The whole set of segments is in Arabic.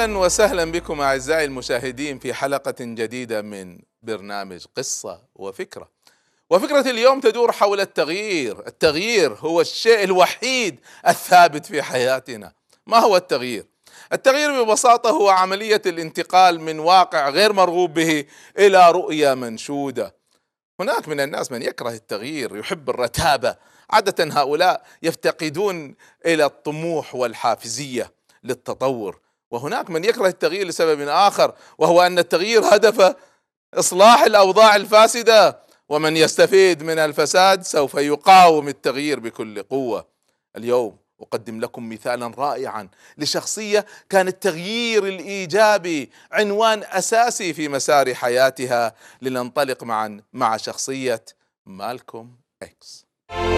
أهلا وسهلا بكم أعزائي المشاهدين في حلقة جديدة من برنامج قصة وفكرة. وفكرة اليوم تدور حول التغيير. التغيير هو الشيء الوحيد الثابت في حياتنا. ما هو التغيير؟ التغيير ببساطة هو عملية الانتقال من واقع غير مرغوب به إلى رؤية منشودة. هناك من الناس من يكره التغيير، يحب الرتابة. عادة هؤلاء يفتقدون إلى الطموح والحافزية للتطور. وهناك من يكره التغيير لسبب آخر، وهو أن التغيير هدفه إصلاح الأوضاع الفاسدة، ومن يستفيد من الفساد سوف يقاوم التغيير بكل قوة. اليوم أقدم لكم مثالا رائعا لشخصية كان التغيير الإيجابي عنوان أساسي في مسار حياتها. لننطلق معا مع شخصية مالكوم إكس.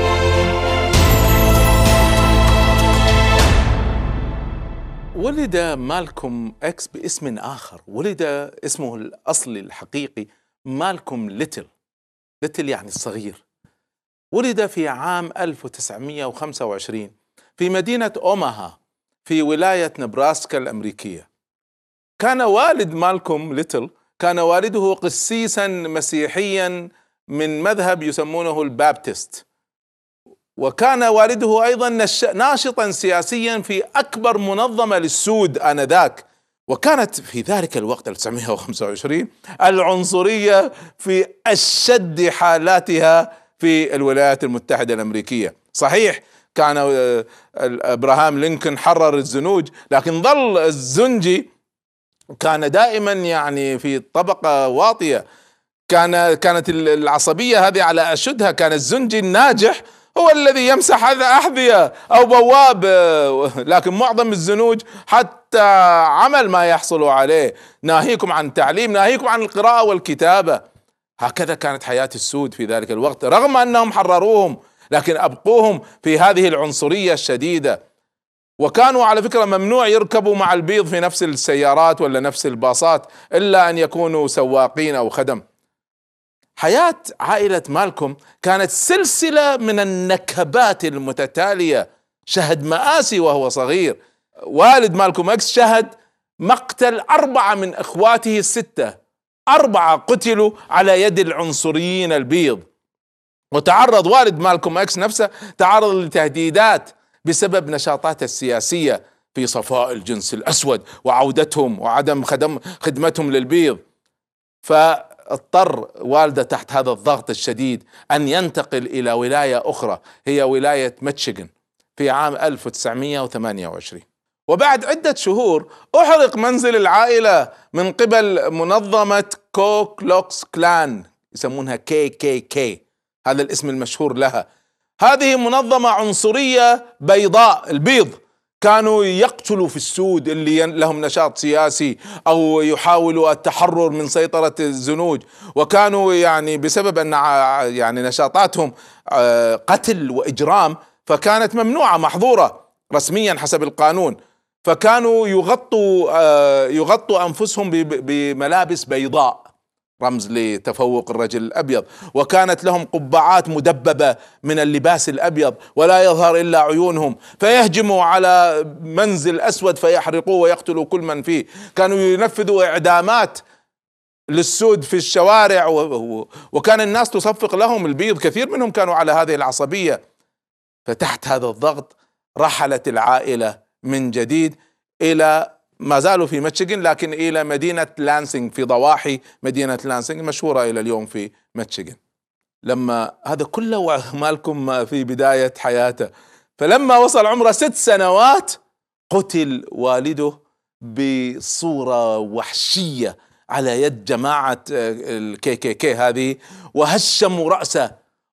ولد مالكوم إكس باسم آخر. ولد اسمه الأصلي الحقيقي مالكوم ليتل يعني الصغير. ولد في عام 1925 في مدينة أوماها في ولاية نبراسكا الأمريكية. كان والد مالكوم ليتل كان والده قسيسا مسيحيا من مذهب يسمونه البابتست، وكان والده أيضا ناشطا سياسيا في أكبر منظمة للسود آنذاك. وكانت في ذلك الوقت 1925 العنصرية في أشد حالاتها في الولايات المتحدة الأمريكية. صحيح كان إبراهام لينكولن حرر الزنوج، لكن ظل الزنجي كان دائما يعني في طبقة واطية. كانت العصبية هذه على أشدها. كان الزنجي الناجح هو الذي يمسح أحذية أو بواب، لكن معظم الزنوج حتى عمل ما يحصل عليه، ناهيكم عن تعليم، ناهيكم عن القراءة والكتابة. هكذا كانت حياة السود في ذلك الوقت، رغم أنهم حرروهم لكن أبقوهم في هذه العنصرية الشديدة. وكانوا على فكرة ممنوع يركبوا مع البيض في نفس السيارات ولا نفس الباصات إلا أن يكونوا سواقين أو خدم. حياة عائلة مالكوم كانت سلسلة من النكبات المتتالية. شهد مآسي وهو صغير. والد مالكوم إكس شهد مقتل 4 من إخواته ال6. 4 قتلوا على يد العنصريين البيض. وتعرض والد مالكوم إكس نفسه تعرض لتهديدات بسبب نشاطاته السياسية في صفاء الجنس الأسود وعودتهم وعدم خدمتهم للبيض. فاضطر والده تحت هذا الضغط الشديد أن ينتقل إلى ولاية أخرى، هي ولاية ميشيغان، في عام 1928. وبعد عدة شهور أحرق منزل العائلة من قبل منظمة كو كلوكس كلان، يسمونها KKK، هذا الاسم المشهور لها. هذه منظمة عنصرية بيضاء. البيض كانوا يقتلوا في السود اللي لهم نشاط سياسي أو يحاولوا التحرر من سيطرة الزنوج، وكانوا يعني بسبب أن يعني نشاطاتهم قتل وإجرام، فكانت ممنوعة محظورة رسميا حسب القانون. فكانوا يغطوا أنفسهم بملابس بيضاء، رمز لتفوق الرجل الأبيض. وكانت لهم قبعات مدببة من اللباس الأبيض ولا يظهر إلا عيونهم، فيهجموا على منزل أسود فيحرقوه ويقتلوا كل من فيه. كانوا ينفذوا إعدامات للسود في الشوارع، وكان الناس تصفق لهم. البيض كثير منهم كانوا على هذه العصبية. فتحت هذا الضغط رحلت العائلة من جديد إلى، ما زالوا في ميشيغان، لكن إلى مدينة لانسينغ في ضواحي مدينة لانسينغ مشهورة إلى اليوم في ميشيغان. لما هذا كله مالكوم في بداية حياته، فلما وصل عمره 6 سنوات قتل والده بصورة وحشية على يد جماعة KKK هذه، وهشموا رأسه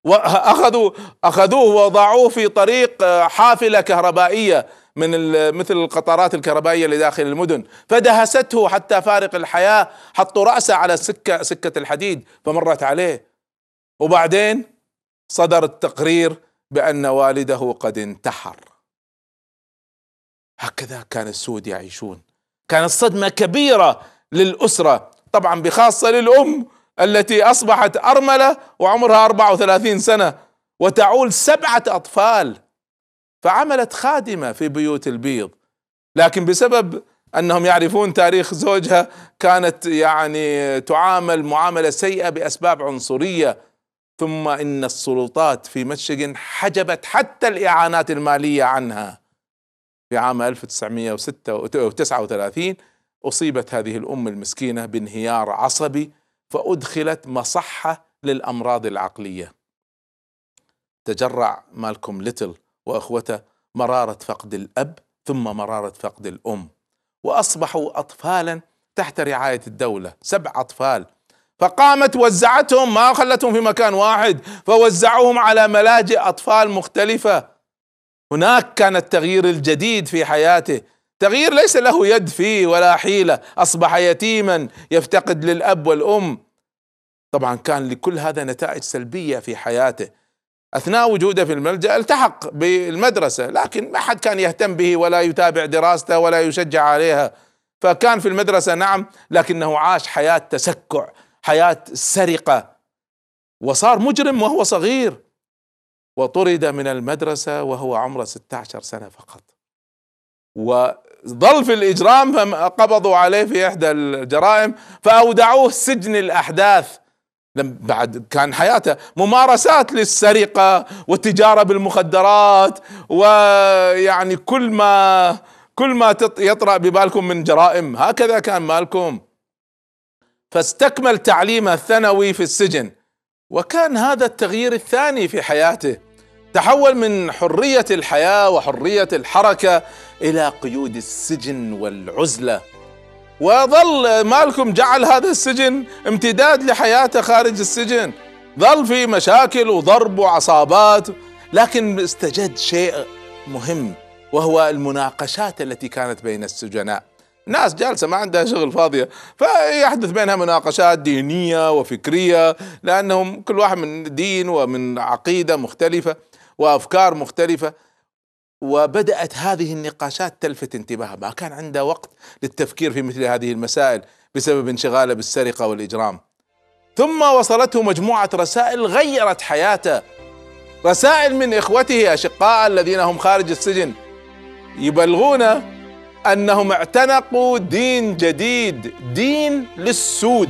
وأخذوه وضعوه في طريق حافلة كهربائية من مثل القطارات الكهربائية اللي داخل المدن، فدهسته حتى فارق الحياة. حطوا رأسه على سكة الحديد فمرت عليه. وبعدين صدر التقرير بأن والده قد انتحر. هكذا كان السود يعيشون. كانت صدمة كبيرة للأسرة، طبعا بخاصة للأم التي أصبحت أرملة وعمرها 34 سنة وتعول 7 أطفال. فعملت خادمة في بيوت البيض، لكن بسبب أنهم يعرفون تاريخ زوجها، كانت يعني تعامل معاملة سيئة بأسباب عنصرية. ثم إن السلطات في ميشيغان حجبت حتى الإعانات المالية عنها. في عام 1939 أصيبت هذه الأم المسكينة بانهيار عصبي، فأدخلت مصحة للأمراض العقلية. تجرع مالكوم ليتل وأخوته مرارة فقد الأب ثم مرارة فقد الأم، وأصبحوا أطفالا تحت رعاية الدولة، 7 أطفال. فقامت وزعتهم، ما خلتهم في مكان واحد، فوزعوهم على ملاجئ أطفال مختلفة. هناك كان التغيير الجديد في حياته، تغيير ليس له يد فيه ولا حيلة، أصبح يتيما يفتقد للأب والأم. طبعا كان لكل هذا نتائج سلبية في حياته. أثناء وجوده في الملجأ التحق بالمدرسة، لكن ما حد كان يهتم به ولا يتابع دراسته ولا يشجع عليها. فكان في المدرسة نعم، لكنه عاش حياة تسكع، حياة سرقة، وصار مجرم وهو صغير، وطرد من المدرسة وهو عمره 16 سنة فقط، وظل في الإجرام. فقبضوا عليه في إحدى الجرائم فأودعوه سجن الأحداث. بعد كان حياته ممارسات للسرقة والتجارة بالمخدرات، ويعني كل ما يطرأ ببالكم من جرائم، هكذا كان مالكوم. فاستكمل تعليمه الثانوي في السجن، وكان هذا التغيير الثاني في حياته. تحول من حرية الحياة وحرية الحركة إلى قيود السجن والعزلة. وظل مالكوم جعل هذا السجن امتداد لحياته خارج السجن، ظل في مشاكل وضرب وعصابات، لكن استجد شيء مهم، وهو المناقشات التي كانت بين السجناء. ناس جالسة ما عندها شغل، فاضية، فيحدث بينها مناقشات دينية وفكرية، لأنهم كل واحد من دين ومن عقيدة مختلفة وأفكار مختلفة. وبدأت هذه النقاشات تلفت انتباهه، ما كان عنده وقت للتفكير في مثل هذه المسائل بسبب انشغاله بالسرقة والإجرام. ثم وصلته مجموعة رسائل غيرت حياته، رسائل من إخوته أشقاء الذين هم خارج السجن، يبلغون أنهم اعتنقوا دين جديد، دين للسود،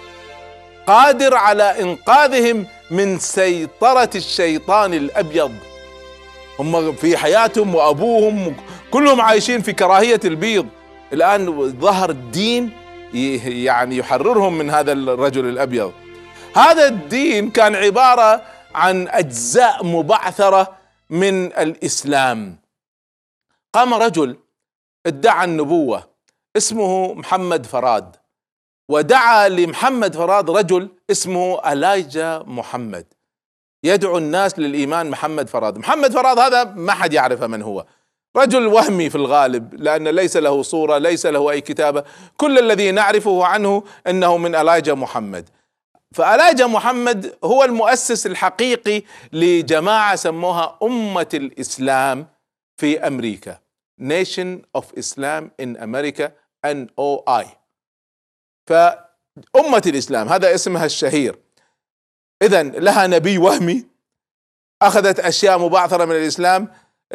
قادر على إنقاذهم من سيطرة الشيطان الأبيض. هم في حياتهم وأبوهم كلهم عايشين في كراهية البيض، الآن ظهر الدين يعني يحررهم من هذا الرجل الأبيض. هذا الدين كان عبارة عن أجزاء مبعثرة من الإسلام. قام رجل ادعى النبوة اسمه محمد فراد، ودعا لمحمد فراد رجل اسمه ألايجا محمد، يدعو الناس للإيمان. محمد فراد هذا ما حد يعرف من هو، رجل وهمي في الغالب، لأن ليس له صورة، ليس له أي كتابة، كل الذي نعرفه عنه أنه من ألايجا محمد. فألايجا محمد هو المؤسس الحقيقي لجماعة سموها أمة الإسلام في أمريكا، Nation of Islam in America NOI. فأمة الإسلام هذا اسمها الشهير. إذن لها نبي وهمي، أخذت أشياء مبعثرة من الإسلام.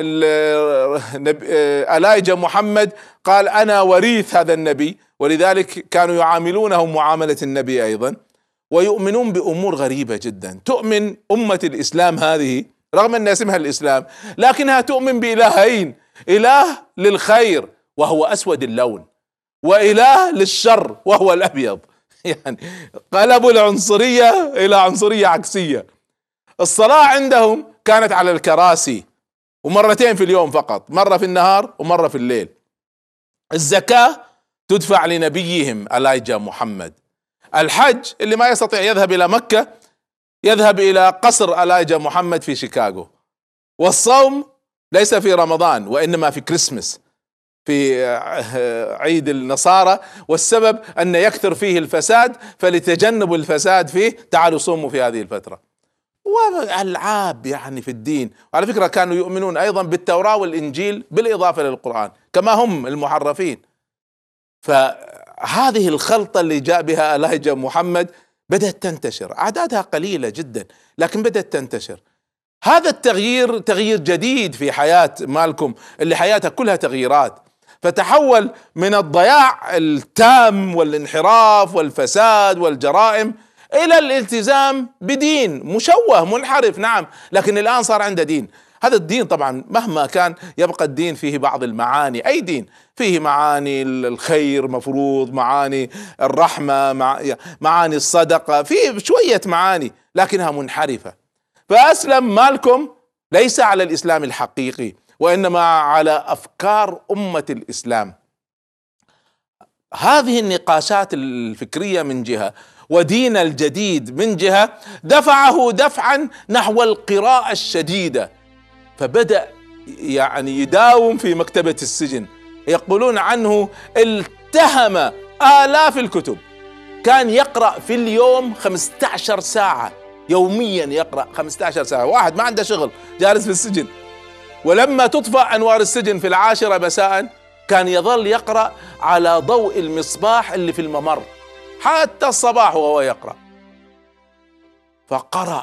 ألايجا محمد قال أنا وريث هذا النبي، ولذلك كانوا يعاملونه معاملة النبي أيضا، ويؤمنون بأمور غريبة جدا. تؤمن أمة الإسلام هذه رغم أن اسمها الإسلام، لكنها تؤمن بإلهين، إله للخير وهو أسود اللون، وإله للشر وهو الأبيض. يعني قلبوا العنصرية إلى عنصرية عكسية. الصلاة عندهم كانت على الكراسي، ومرتين في اليوم فقط، مرة في النهار ومرة في الليل. الزكاة تدفع لنبيهم ألايجا محمد. الحج اللي ما يستطيع يذهب إلى مكة يذهب إلى قصر ألايجا محمد في شيكاغو. والصوم ليس في رمضان وإنما في كريسمس، في عيد النصارى، والسبب أن يكثر فيه الفساد، فلتجنب الفساد فيه تعالوا صوموا في هذه الفترة. والألعاب يعني في الدين. وعلى فكرة كانوا يؤمنون أيضا بالتوراة والإنجيل بالإضافة للقرآن كما هم المحرفين. فهذه الخلطة اللي جاء بها ألايجا محمد بدأت تنتشر، أعدادها قليلة جدا لكن بدأت تنتشر. هذا التغيير تغيير جديد في حياة مالكوم اللي حياته كلها تغييرات. فتحول من الضياع التام والانحراف والفساد والجرائم الى الالتزام بدين مشوه منحرف، نعم، لكن الان صار عنده دين. هذا الدين طبعا مهما كان يبقى الدين فيه بعض المعاني، اي دين فيه معاني الخير مفروض، معاني الرحمة، معاني الصدقة، فيه شوية معاني لكنها منحرفة. فأسلم مالكم ليس على الإسلام الحقيقي، وإنما على أفكار أمة الإسلام. هذه النقاشات الفكرية من جهة، ودين الجديد من جهة، دفعه دفعا نحو القراءة الشديدة، فبدأ يعني يداوم في مكتبة السجن. يقولون عنه التهم آلاف الكتب، كان يقرأ في اليوم 15 ساعة يوميا، يقرأ 15 ساعة، واحد ما عنده شغل جالس في السجن. ولما تطفأ أنوار السجن في 10 مساء كان يظل يقرأ على ضوء المصباح اللي في الممر حتى الصباح وهو يقرأ. فقرأ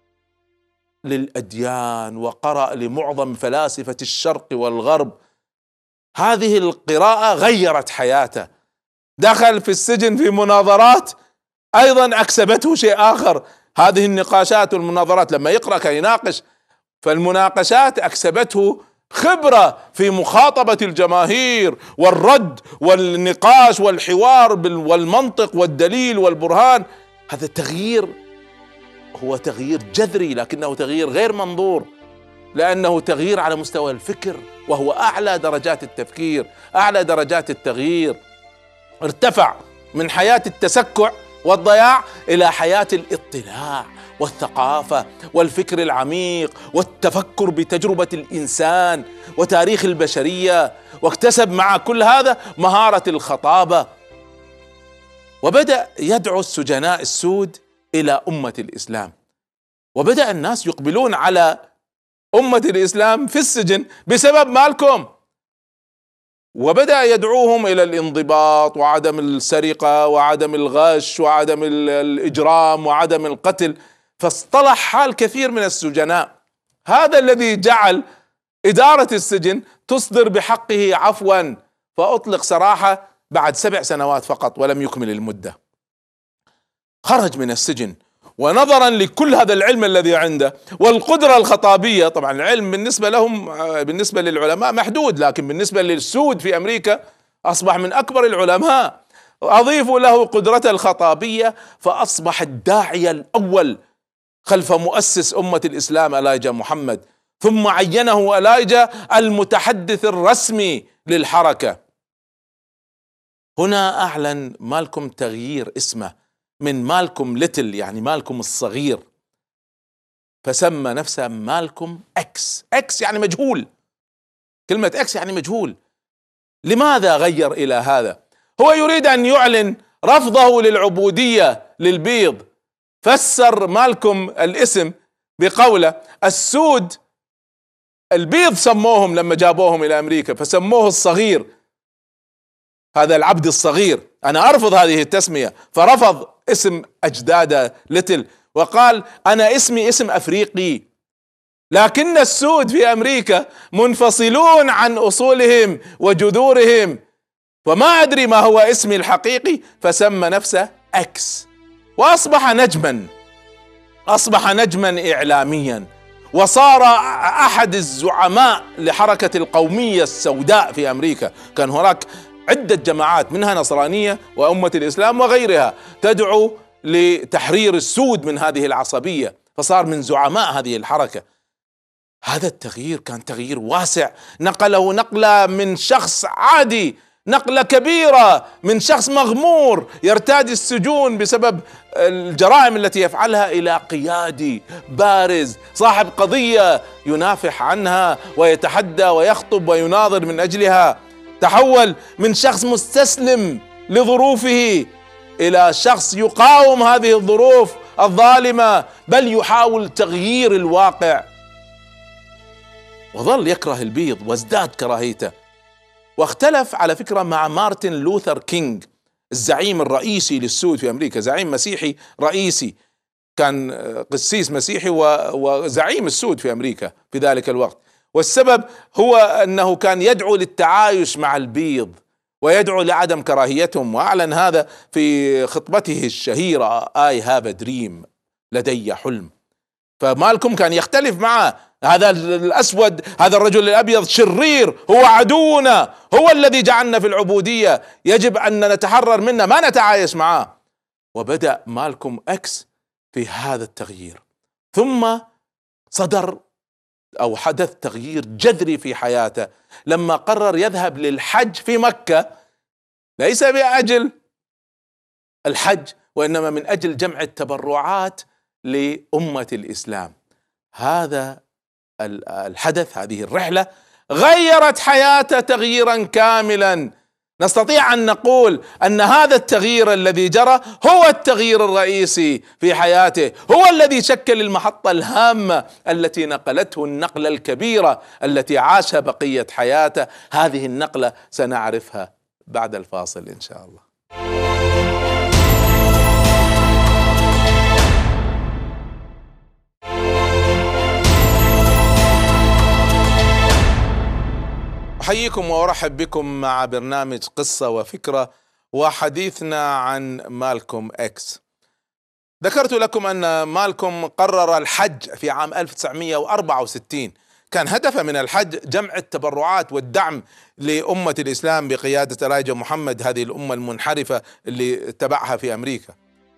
للأديان وقرأ لمعظم فلاسفة الشرق والغرب. هذه القراءة غيرت حياته. دخل في السجن في مناظرات أيضا أكسبته شيء آخر، هذه النقاشات والمناظرات، لما يقرأ كان يناقش، فالمناقشات أكسبته خبرة في مخاطبة الجماهير والرد والنقاش والحوار والمنطق والدليل والبرهان. هذا التغيير هو تغيير جذري، لكنه تغيير غير منظور، لأنه تغيير على مستوى الفكر، وهو أعلى درجات التفكير، أعلى درجات التغيير. ارتفع من حياة التسكع والضياع إلى حياة الاطلاع والثقافة والفكر العميق والتفكر بتجربة الإنسان وتاريخ البشرية، واكتسب مع كل هذا مهارة الخطابة. وبدأ يدعو السجناء السود إلى أمة الإسلام، وبدأ الناس يقبلون على أمة الإسلام في السجن بسبب مالكم، وبدأ يدعوهم إلى الانضباط وعدم السرقة وعدم الغش وعدم الإجرام وعدم القتل. فاصطلح حال كثير من السجناء، هذا الذي جعل إدارة السجن تصدر بحقه عفوا، فأطلق سراحة بعد 7 سنوات فقط ولم يكمل المدة. خرج من السجن، ونظرا لكل هذا العلم الذي عنده والقدرة الخطابية، طبعا العلم بالنسبة لهم، بالنسبة للعلماء محدود، لكن بالنسبة للسود في أمريكا أصبح من أكبر العلماء. أضيفوا له قدرته الخطابية، فأصبح الداعية الأول خلف مؤسس أمة الإسلام إلايجا محمد، ثم عينه إلايجا المتحدث الرسمي للحركة. هنا أعلن مالكم تغيير اسمه من مالكم ليتل، يعني مالكم الصغير، فسمى نفسه مالكم اكس. اكس يعني مجهول، كلمة اكس يعني مجهول. لماذا غير إلى هذا؟ هو يريد أن يعلن رفضه للعبودية للبيض. فسر مالكم الاسم بقوله السود البيض سموهم لما جابوهم إلى أمريكا، فسموه الصغير، هذا العبد الصغير. أنا أرفض هذه التسمية، فرفض اسم أجداده ليتل، وقال أنا اسمي اسم أفريقي، لكن السود في أمريكا منفصلون عن أصولهم وجذورهم، وما أدري ما هو اسمي الحقيقي، فسمى نفسه أكس. وأصبح نجما، أصبح نجما إعلاميا، وصار أحد الزعماء لحركة القومية السوداء في أمريكا. كان هناك عدة جماعات منها نصرانية وأمة الإسلام وغيرها تدعو لتحرير السود من هذه العصبية، فصار من زعماء هذه الحركة. هذا التغيير كان تغيير واسع، نقله نقلة من شخص عادي، نقلة كبيرة من شخص مغمور يرتادي السجون بسبب الجرائم التي يفعلها، إلى قيادي بارز صاحب قضية ينافح عنها ويتحدى ويخطب ويناظر من أجلها. تحول من شخص مستسلم لظروفه إلى شخص يقاوم هذه الظروف الظالمة، بل يحاول تغيير الواقع. وظل يكره البيض وازداد كراهيته، واختلف على فكرة مع مارتن لوثر كينج الزعيم الرئيسي للسود في أمريكا، زعيم مسيحي رئيسي، كان قسيس مسيحي وزعيم السود في أمريكا في ذلك الوقت. والسبب هو أنه كان يدعو للتعايش مع البيض ويدعو لعدم كراهيتهم، وأعلن هذا في خطبته الشهيرة I have a dream، لدي حلم. فمالكم كان يختلف معه، هذا الأسود، هذا الرجل الأبيض شرير، هو عدونا، هو الذي جعلنا في العبودية، يجب أن نتحرر منه، ما نتعايش معه. وبدأ مالكم إكس في هذا التغيير، ثم صدر أو حدث تغيير جذري في حياته لما قرر يذهب للحج في مكة، ليس بأجل الحج وإنما من أجل جمع التبرعات لأمة الإسلام. هذا الحدث، هذه الرحلة غيرت حياته تغييرا كاملا. نستطيع أن نقول أن هذا التغيير الذي جرى هو التغيير الرئيسي في حياته، هو الذي شكل المحطة الهامة التي نقلته النقلة الكبيرة التي عاشها بقية حياته. هذه النقلة سنعرفها بعد الفاصل إن شاء الله. أحييكم وأرحب بكم مع برنامج قصة وفكرة، وحديثنا عن مالكم إكس. ذكرت لكم أن مالكم قرر الحج في عام 1964. كان هدفه من الحج جمع التبرعات والدعم لأمة الإسلام بقيادة إلايجا محمد، هذه الأمة المنحرفة اللي تبعها في أمريكا.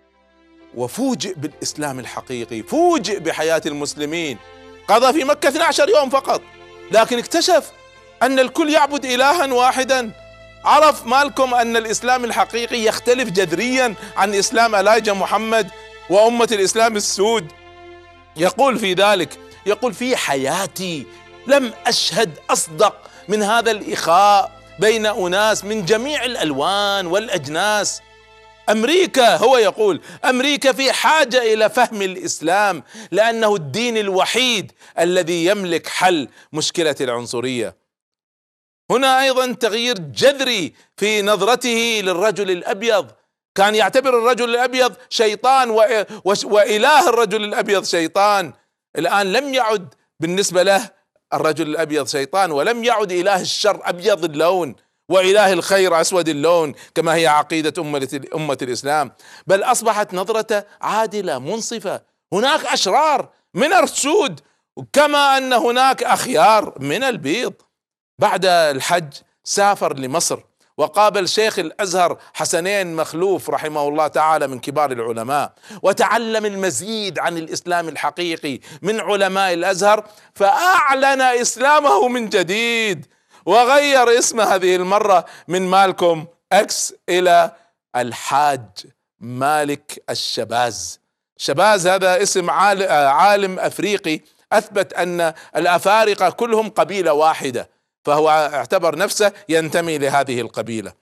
وفوجئ بالإسلام الحقيقي، فوجئ بحياة المسلمين. قضى في مكة 12 يوم فقط، لكن اكتشف أن الكل يعبد إلها واحدا. عرف مالكم أن الإسلام الحقيقي يختلف جذريا عن إسلام إلايجا محمد وأمة الإسلام السود. يقول في ذلك، يقول: في حياتي لم أشهد أصدق من هذا الإخاء بين أناس من جميع الألوان والأجناس. أمريكا، هو يقول، أمريكا في حاجة إلى فهم الإسلام لأنه الدين الوحيد الذي يملك حل مشكلة العنصرية. هنا أيضا تغيير جذري في نظرته للرجل الأبيض. كان يعتبر الرجل الأبيض شيطان وإله الرجل الأبيض شيطان. الآن لم يعد بالنسبة له الرجل الأبيض شيطان، ولم يعد إله الشر أبيض اللون وإله الخير أسود اللون كما هي عقيدة أمة الإسلام، بل أصبحت نظرته عادلة منصفة. هناك أشرار من السود كما أن هناك أخيار من البيض. بعد الحج سافر لمصر وقابل شيخ الأزهر حسنين مخلوف رحمه الله تعالى من كبار العلماء، وتعلم المزيد عن الإسلام الحقيقي من علماء الأزهر، فأعلن إسلامه من جديد وغير اسم هذه المرة من مالكم إكس إلى الحاج مالك الشباز. شباز هذا اسم عالم أفريقي أثبت أن الأفارقة كلهم قبيلة واحدة، فهو اعتبر نفسه ينتمي لهذه القبيلة.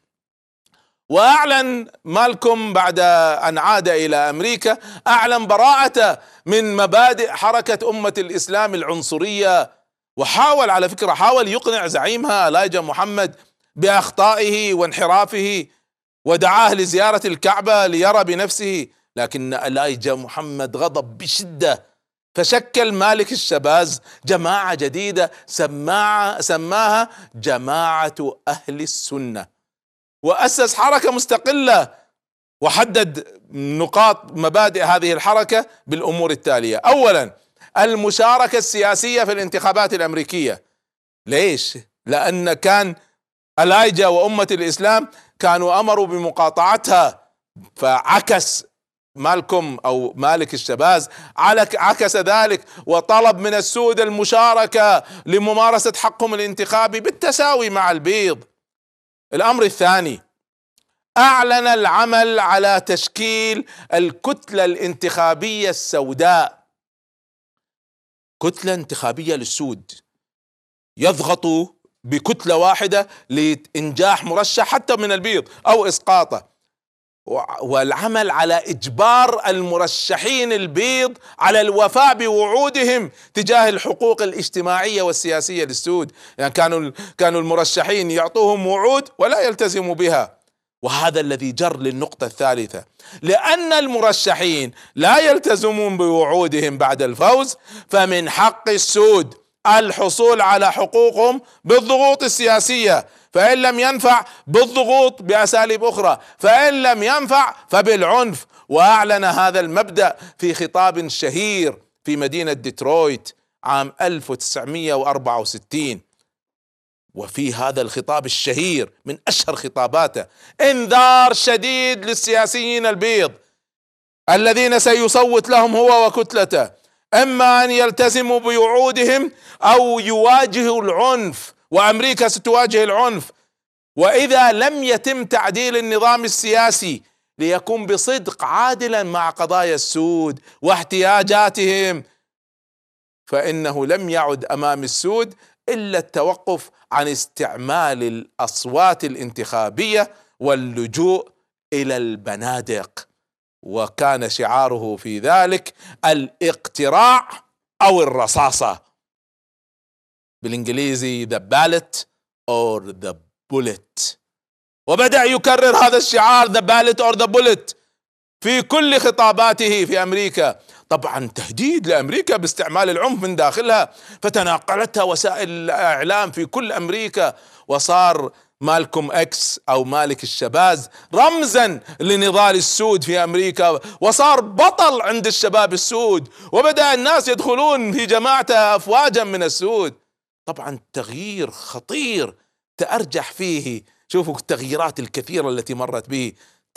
وأعلن مالكم بعد أن عاد إلى أمريكا، أعلن براءته من مبادئ حركة أمة الإسلام العنصرية، وحاول على فكرة حاول يقنع زعيمها إلايجا محمد بأخطائه وانحرافه، ودعاه لزيارة الكعبة ليرى بنفسه، لكن إلايجا محمد غضب بشدة، فشكل مالك الشباز جماعة جديدة سماها جماعة أهل السنة، وأسس حركة مستقلة، وحدد نقاط مبادئ هذه الحركة بالأمور التالية: أولا، المشاركة السياسية في الانتخابات الأمريكية. ليش؟ لأن كان إلايجا وأمة الإسلام كانوا أمروا بمقاطعتها، فعكس مالكم أو مالك الشباز عكس ذلك وطلب من السود المشاركة لممارسة حقهم الانتخابي بالتساوي مع البيض. الأمر الثاني، أعلن العمل على تشكيل الكتلة الانتخابية السوداء، كتلة انتخابية للسود يضغطوا بكتلة واحدة لإنجاح مرشح حتى من البيض أو إسقاطه، والعمل على إجبار المرشحين البيض على الوفاء بوعودهم تجاه الحقوق الاجتماعية والسياسية للسود. يعني كانوا المرشحين يعطوهم وعود ولا يلتزموا بها. وهذا الذي جر للنقطة الثالثة، لأن المرشحين لا يلتزمون بوعودهم بعد الفوز، فمن حق السود الحصول على حقوقهم بالضغوط السياسية، فإن لم ينفع بالضغوط بأساليب أخرى، فإن لم ينفع فبالعنف. وأعلن هذا المبدأ في خطاب شهير في مدينة ديترويت عام 1964. وفي هذا الخطاب الشهير من أشهر خطاباته انذار شديد للسياسيين البيض الذين سيصوت لهم هو وكتلته، اما ان يلتزموا بوعودهم او يواجهوا العنف، وامريكا ستواجه العنف. واذا لم يتم تعديل النظام السياسي ليكون بصدق عادلا مع قضايا السود واحتياجاتهم، فانه لم يعد امام السود الا التوقف عن استعمال الاصوات الانتخابية واللجوء الى البنادق. وكان شعاره في ذلك الاقتراع او الرصاصة، بالانجليزي the ballot or the bullet. وبدأ يكرر هذا الشعار the ballot or the bullet في كل خطاباته في امريكا، طبعا تهديد لامريكا باستعمال العنف من داخلها، فتناقلتها وسائل الاعلام في كل امريكا. وصار مالكوم اكس او مالك الشباز رمزا لنضال السود في امريكا، وصار بطل عند الشباب السود، وبدأ الناس يدخلون في جماعته افواجا من السود. طبعا تغيير خطير تأرجح فيه، شوفوا التغييرات الكثيرة التي مرت به،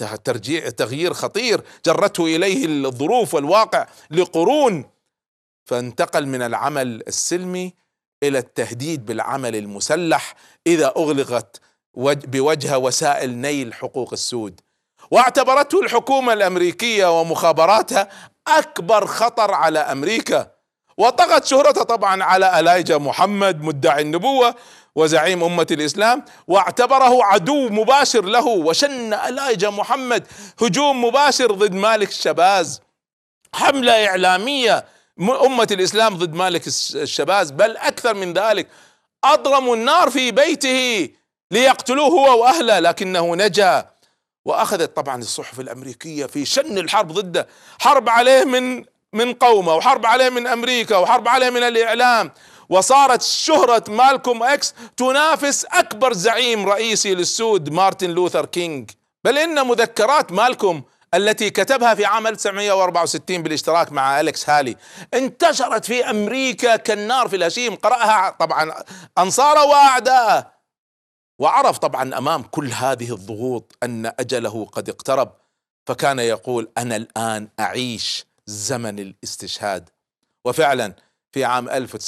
تغيير خطير جرته إليه الظروف والواقع لقرون، فانتقل من العمل السلمي إلى التهديد بالعمل المسلح إذا أغلقت بوجه وسائل نيل حقوق السود. واعتبرته الحكومة الأمريكية ومخابراتها أكبر خطر على أمريكا، وطغت شهرته طبعا على إلايجا محمد مدعي النبوة وزعيم أمة الإسلام، واعتبره عدو مباشر له، وشن إلايجا محمد هجوم مباشر ضد مالك الشباز، حملة إعلامية أمة الإسلام ضد مالك الشباز، بل أكثر من ذلك أضرموا النار في بيته ليقتلوه هو وأهله، لكنه نجا. وأخذت طبعا الصحف الأمريكية في شن الحرب ضده، حرب عليه من قومه، وحرب عليه من أمريكا، وحرب عليه من الإعلام، وصارت شهرة مالكوم اكس تنافس أكبر زعيم رئيسي للسود مارتن لوثر كينج. بل إن مذكرات مالكوم التي كتبها في عام 1964 بالاشتراك مع أليكس هالي انتشرت في أمريكا كالنار في الهشيم، قرأها طبعا أنصاره وأعداءه، وعرف طبعا أمام كل هذه الضغوط أن أجله قد اقترب، فكان يقول أنا الآن أعيش زمن الاستشهاد. وفعلا في عام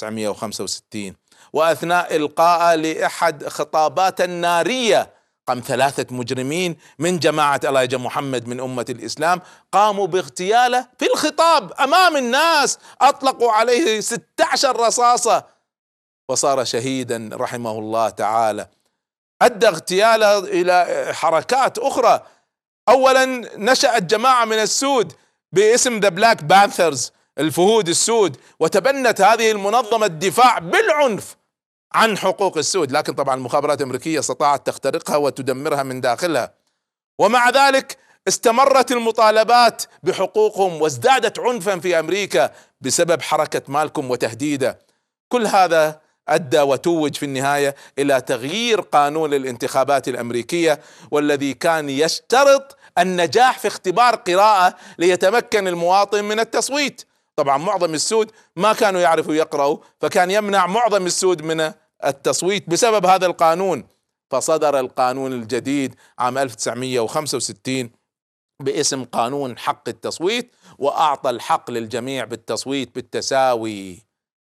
1965 وأثناء إلقاء لأحد خطابات النارية، قام 3 مجرمين من جماعة إلايجا محمد من أمة الإسلام قاموا باغتياله في الخطاب أمام الناس، أطلقوا عليه 16 رصاصة وصار شهيدا رحمه الله تعالى. أدى اغتياله إلى حركات أخرى. أولا نشأت جماعة من السود باسم ذا بلاك بانثرز، الفهود السود، وتبنت هذه المنظمة الدفاع بالعنف عن حقوق السود، لكن طبعا المخابرات الأمريكية استطاعت تخترقها وتدمرها من داخلها. ومع ذلك استمرت المطالبات بحقوقهم وازدادت عنفا في أمريكا بسبب حركة مالكوم وتهديده. كل هذا أدى وتوج في النهاية إلى تغيير قانون الانتخابات الأمريكية، والذي كان يشترط النجاح في اختبار قراءة ليتمكن المواطن من التصويت. طبعا معظم السود ما كانوا يعرفوا يقرأوا، فكان يمنع معظم السود من التصويت بسبب هذا القانون. فصدر القانون الجديد عام 1965 باسم قانون حق التصويت، وأعطى الحق للجميع بالتصويت بالتساوي.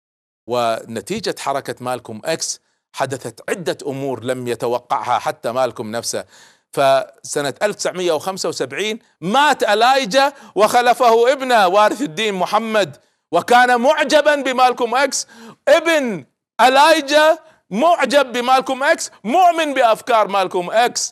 ونتيجة حركة مالكوم اكس حدثت عدة أمور لم يتوقعها حتى مالكوم نفسه. فسنة 1975 مات إلايجا وخلفه ابنه وارث الدين محمد، وكان معجبا بمالكوم اكس. ابن إلايجا معجب بمالكوم اكس، مؤمن بأفكار مالكوم اكس.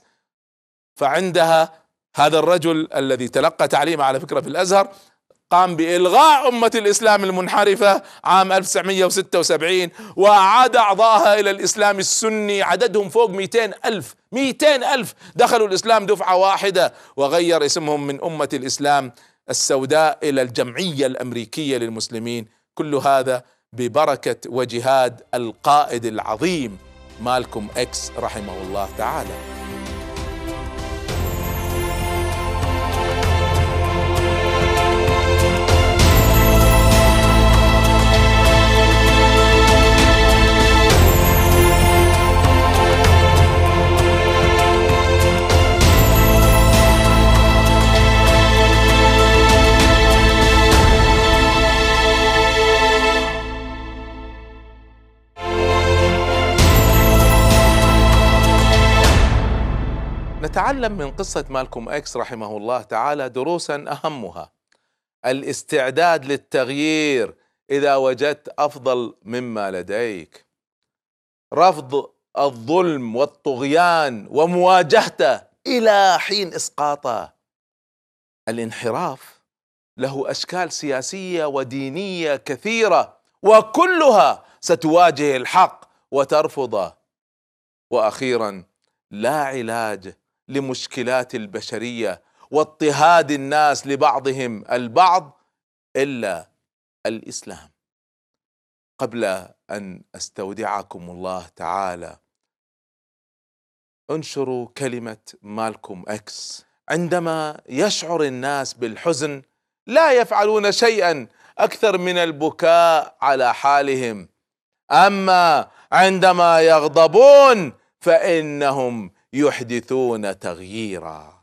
فعندها هذا الرجل الذي تلقى تعليمه على فكرة في الأزهر قام بإلغاء أمة الإسلام المنحرفة عام 1976، وأعاد أعضائها إلى الإسلام السني، عددهم فوق 200,000 دخلوا الإسلام دفعة واحدة، وغير اسمهم من أمة الإسلام السوداء إلى الجمعية الأمريكية للمسلمين. كل هذا ببركة وجهاد القائد العظيم مالكوم إكس رحمه الله تعالى. نتعلم من قصة مالكوم إكس رحمه الله تعالى دروسا أهمها الاستعداد للتغيير إذا وجدت أفضل مما لديك، رفض الظلم والطغيان ومواجهته إلى حين إسقاطه. الانحراف له أشكال سياسية ودينية كثيرة، وكلها ستواجه الحق وترفضه. وأخيرا، لا علاج لمشكلات البشرية واضطهاد الناس لبعضهم البعض إلا الإسلام. قبل أن أستودعكم الله تعالى، انشروا كلمة مالكوم إكس. عندما يشعر الناس بالحزن لا يفعلون شيئا أكثر من البكاء على حالهم، أما عندما يغضبون فإنهم يحدثون تغييرا.